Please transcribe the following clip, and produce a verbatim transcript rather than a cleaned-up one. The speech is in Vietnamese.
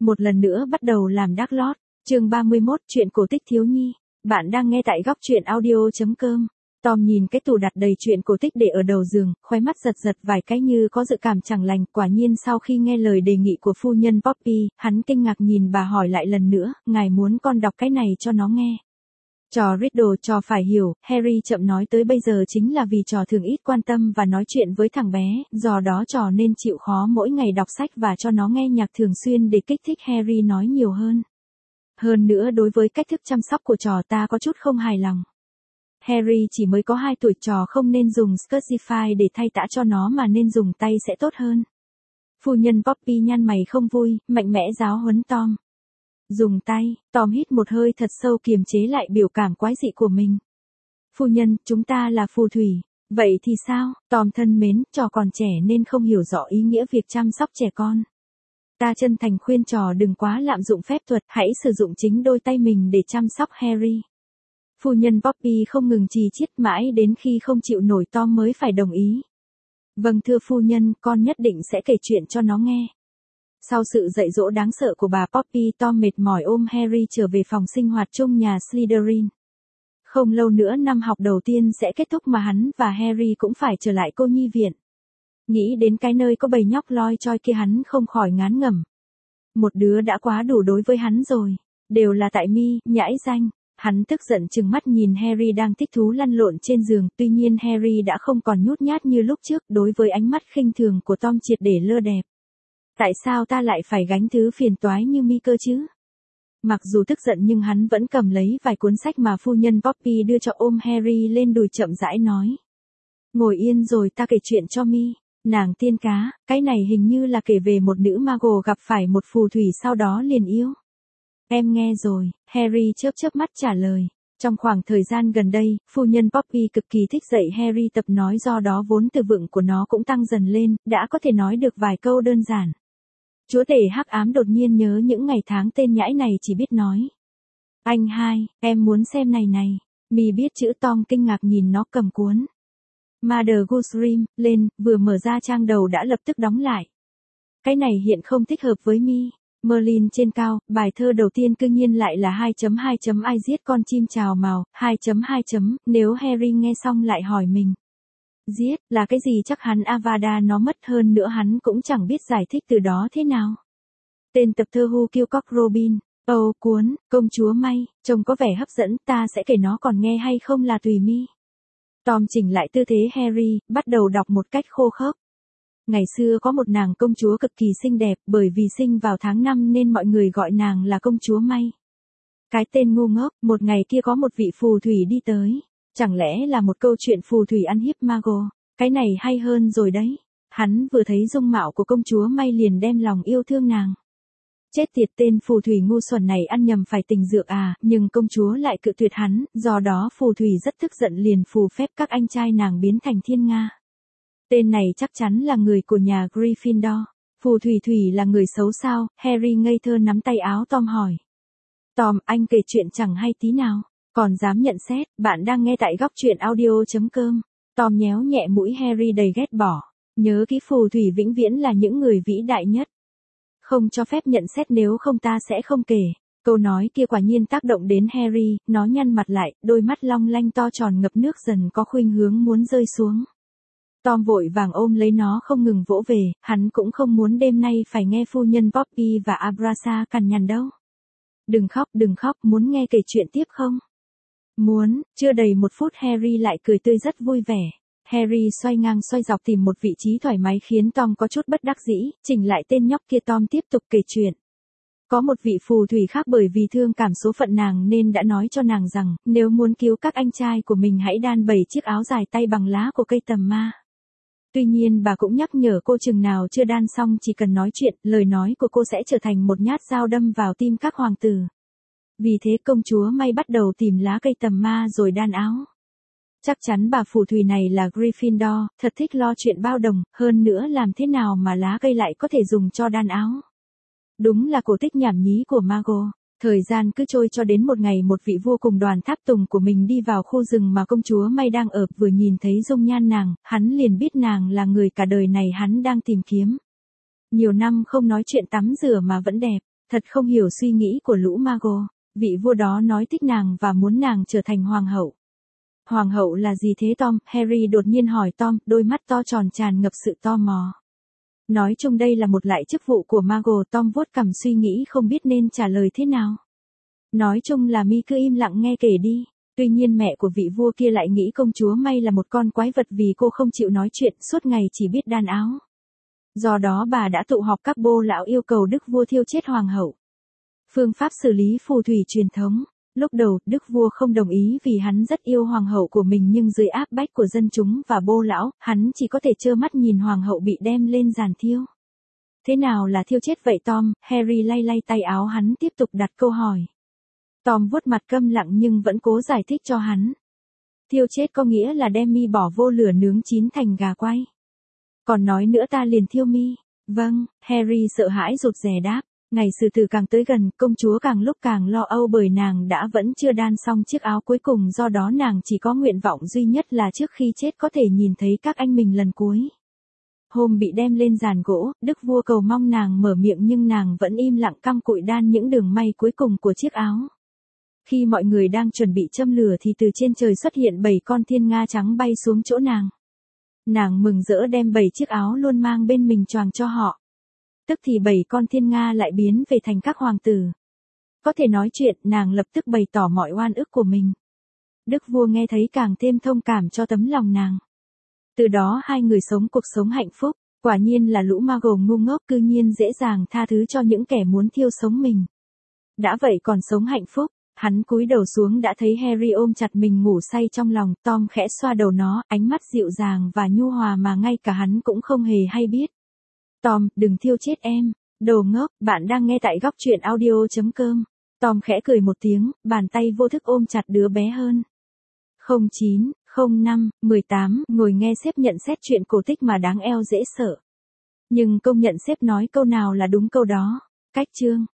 Một lần nữa bắt đầu làm Dark Lord, chương ba mươi mốt, chuyện cổ tích thiếu nhi. Bạn đang nghe tại góc truyện audio chấm com. Tom nhìn cái tủ đặt đầy chuyện cổ tích để ở đầu giường, khóe mắt giật giật vài cái như có dự cảm chẳng lành. Quả nhiên sau khi nghe lời đề nghị của phu nhân Poppy, hắn kinh ngạc nhìn bà hỏi lại lần nữa, ngài muốn con đọc cái này cho nó nghe. Trò riddle, trò phải hiểu, Harry chậm nói tới bây giờ chính là vì trò thường ít quan tâm và nói chuyện với thằng bé, do đó trò nên chịu khó mỗi ngày đọc sách và cho nó nghe nhạc thường xuyên để kích thích Harry nói nhiều hơn. Hơn nữa đối với cách thức chăm sóc của trò ta có chút không hài lòng. Harry chỉ mới có hai tuổi, trò không nên dùng Scrutify để thay tã cho nó mà nên dùng tay sẽ tốt hơn. Phu nhân Poppy nhăn mày không vui, mạnh mẽ giáo huấn Tom. Dùng tay, Tom hít một hơi thật sâu kiềm chế lại biểu cảm quái dị của mình. Phu nhân, chúng ta là phù thủy. Vậy thì sao, Tom thân mến, trò còn trẻ nên không hiểu rõ ý nghĩa việc chăm sóc trẻ con. Ta chân thành khuyên trò đừng quá lạm dụng phép thuật, hãy sử dụng chính đôi tay mình để chăm sóc Harry. Phu nhân Poppy không ngừng chì chiết mãi đến khi không chịu nổi Tom mới phải đồng ý. Vâng thưa phu nhân, con nhất định sẽ kể chuyện cho nó nghe. Sau sự dạy dỗ đáng sợ của bà Poppy, Tom mệt mỏi ôm Harry trở về phòng sinh hoạt chung nhà Slytherin. Không lâu nữa năm học đầu tiên sẽ kết thúc mà hắn và Harry cũng phải trở lại cô nhi viện. Nghĩ đến cái nơi có bầy nhóc loi choi kia hắn không khỏi ngán ngẩm. Một đứa đã quá đủ đối với hắn rồi. Đều là tại mi, nhãi danh. Hắn tức giận trừng mắt nhìn Harry đang thích thú lăn lộn trên giường, tuy nhiên Harry đã không còn nhút nhát như lúc trước, đối với ánh mắt khinh thường của Tom triệt để lơ đẹp. Tại sao ta lại phải gánh thứ phiền toái như mi cơ chứ? Mặc dù tức giận nhưng hắn vẫn cầm lấy vài cuốn sách mà phu nhân Poppy đưa cho, ôm Harry lên đùi chậm rãi nói. Ngồi yên rồi ta kể chuyện cho mi. Nàng tiên cá, cái này hình như là kể về một nữ mago gặp phải một phù thủy sau đó liền yêu. Em nghe rồi, Harry chớp chớp mắt trả lời. Trong khoảng thời gian gần đây, phu nhân Poppy cực kỳ thích dạy Harry tập nói, do đó vốn từ vựng của nó cũng tăng dần lên, đã có thể nói được vài câu đơn giản. Chúa tể hắc ám đột nhiên nhớ những ngày tháng tên nhãi này chỉ biết nói. Anh hai, em muốn xem này này. Mi biết chữ. Tom kinh ngạc nhìn nó cầm cuốn Mother Goose Dream lên, vừa mở ra trang đầu đã lập tức đóng lại. Cái này hiện không thích hợp với mi. Merlin trên cao, bài thơ đầu tiên cương nhiên lại là hai chấm hai chấm ai giết con chim chào mào, hai chấm hai chấm, nếu Harry nghe xong lại hỏi mình. Giết, là cái gì chắc hắn Avada nó mất, hơn nữa hắn cũng chẳng biết giải thích từ đó thế nào. Tên tập thơ Who Killed Cock Robin, Âu cuốn, công chúa May, trông có vẻ hấp dẫn, ta sẽ kể nó còn nghe hay không là tùy mi. Tom chỉnh lại tư thế Harry, bắt đầu đọc một cách khô khốc. Ngày xưa có một nàng công chúa cực kỳ xinh đẹp, bởi vì sinh vào tháng năm nên mọi người gọi nàng là công chúa May. Cái tên ngu ngốc, một ngày kia có một vị phù thủy đi tới. Chẳng lẽ là một câu chuyện phù thủy ăn hiếp mago? Cái này hay hơn rồi đấy. Hắn vừa thấy dung mạo của công chúa May liền đem lòng yêu thương nàng. Chết tiệt, tên phù thủy ngu xuẩn này ăn nhầm phải tình dược à, nhưng công chúa lại cự tuyệt hắn, do đó phù thủy rất tức giận liền phù phép các anh trai nàng biến thành thiên nga. Tên này chắc chắn là người của nhà Gryffindor. Phù thủy thủy là người xấu sao? Harry ngây thơ nắm tay áo Tom hỏi. Tom, anh kể chuyện chẳng hay tí nào. Còn dám nhận xét, bạn đang nghe tại góc truyện audio chấm com. Tom nhéo nhẹ mũi Harry đầy ghét bỏ. Nhớ kỹ, phù thủy vĩnh viễn là những người vĩ đại nhất. Không cho phép nhận xét, nếu không ta sẽ không kể. Câu nói kia quả nhiên tác động đến Harry, nó nhăn mặt lại, đôi mắt long lanh to tròn ngập nước dần có khuynh hướng muốn rơi xuống. Tom vội vàng ôm lấy nó không ngừng vỗ về, hắn cũng không muốn đêm nay phải nghe phu nhân Poppy và Abrasa cằn nhằn đâu. Đừng khóc, đừng khóc, muốn nghe kể chuyện tiếp không? Muốn. Chưa đầy một phút Harry lại cười tươi rất vui vẻ. Harry xoay ngang xoay dọc tìm một vị trí thoải mái khiến Tom có chút bất đắc dĩ, chỉnh lại tên nhóc kia. Tom tiếp tục kể chuyện. Có một vị phù thủy khác bởi vì thương cảm số phận nàng nên đã nói cho nàng rằng, nếu muốn cứu các anh trai của mình hãy đan bảy chiếc áo dài tay bằng lá của cây tầm ma. Tuy nhiên bà cũng nhắc nhở cô chừng nào chưa đan xong chỉ cần nói chuyện, lời nói của cô sẽ trở thành một nhát dao đâm vào tim các hoàng tử. Vì thế công chúa May bắt đầu tìm lá cây tầm ma rồi đan áo. Chắc chắn bà phù thủy này là Gryffindor, thật thích lo chuyện bao đồng, hơn nữa làm thế nào mà lá cây lại có thể dùng cho đan áo. Đúng là cổ tích nhảm nhí của mago. Thời gian cứ trôi cho đến một ngày một vị vua cùng đoàn tháp tùng của mình đi vào khu rừng mà công chúa May đang ở, vừa nhìn thấy dung nhan nàng, hắn liền biết nàng là người cả đời này hắn đang tìm kiếm. Nhiều năm không nói chuyện tắm rửa mà vẫn đẹp, Thật không hiểu suy nghĩ của lũ Mago, vị vua đó nói thích nàng và muốn nàng trở thành hoàng hậu. Hoàng hậu là gì thế Tom? Harry đột nhiên hỏi Tom, đôi mắt to tròn tràn ngập sự tò mò. Nói chung đây là một lại chức vụ của Mago. Tom vuốt cằm suy nghĩ không biết nên trả lời thế nào. Nói chung là mi cứ im lặng nghe kể đi. Tuy nhiên mẹ của vị vua kia lại nghĩ công chúa May là một con quái vật vì cô không chịu nói chuyện, suốt ngày chỉ biết đan áo. Do đó bà đã tụ họp các bô lão yêu cầu đức vua thiêu chết hoàng hậu. Phương pháp xử lý phù thủy truyền thống. Lúc đầu, đức vua không đồng ý vì hắn rất yêu hoàng hậu của mình, nhưng dưới áp bách của dân chúng và bô lão, hắn chỉ có thể trơ mắt nhìn hoàng hậu bị đem lên giàn thiêu. Thế nào là thiêu chết vậy Tom? Harry lay lay tay áo hắn tiếp tục đặt câu hỏi. Tom vuốt mặt câm lặng nhưng vẫn cố giải thích cho hắn. Thiêu chết có nghĩa là đem mi bỏ vô lửa nướng chín thành gà quay. Còn nói nữa ta liền thiêu mi. Vâng, Harry sợ hãi rụt rè đáp. Ngày xử tử càng tới gần, công chúa càng lúc càng lo âu bởi nàng đã vẫn chưa đan xong chiếc áo cuối cùng, do đó nàng chỉ có nguyện vọng duy nhất là trước khi chết có thể nhìn thấy các anh mình lần cuối. Hôm bị đem lên giàn gỗ, đức vua cầu mong nàng mở miệng nhưng nàng vẫn im lặng căm cụi đan những đường may cuối cùng của chiếc áo. Khi mọi người đang chuẩn bị châm lửa thì từ trên trời xuất hiện bảy con thiên nga trắng bay xuống chỗ nàng. Nàng mừng rỡ đem bảy chiếc áo luôn mang bên mình choàng cho họ. Tức thì bảy con thiên nga lại biến về thành các hoàng tử. Có thể nói chuyện, nàng lập tức bày tỏ mọi oan ức của mình. Đức vua nghe thấy càng thêm thông cảm cho tấm lòng nàng. Từ đó hai người sống cuộc sống hạnh phúc. Quả nhiên là lũ ma gồ ngu ngốc, cư nhiên dễ dàng tha thứ cho những kẻ muốn thiêu sống mình. Đã vậy còn sống hạnh phúc. Hắn cúi đầu xuống đã thấy Harry ôm chặt mình ngủ say trong lòng. Tom khẽ xoa đầu nó, ánh mắt dịu dàng và nhu hòa mà ngay cả hắn cũng không hề hay biết. Tom, đừng thiêu chết em. Đồ ngốc, bạn đang nghe tại góc truyện audio chấm com. Tom khẽ cười một tiếng, bàn tay vô thức ôm chặt đứa bé hơn. không chín, không năm, mười tám, ngồi nghe sếp nhận xét chuyện cổ tích mà đáng eo dễ sợ. Nhưng công nhận sếp nói câu nào là đúng câu đó. Cách chương.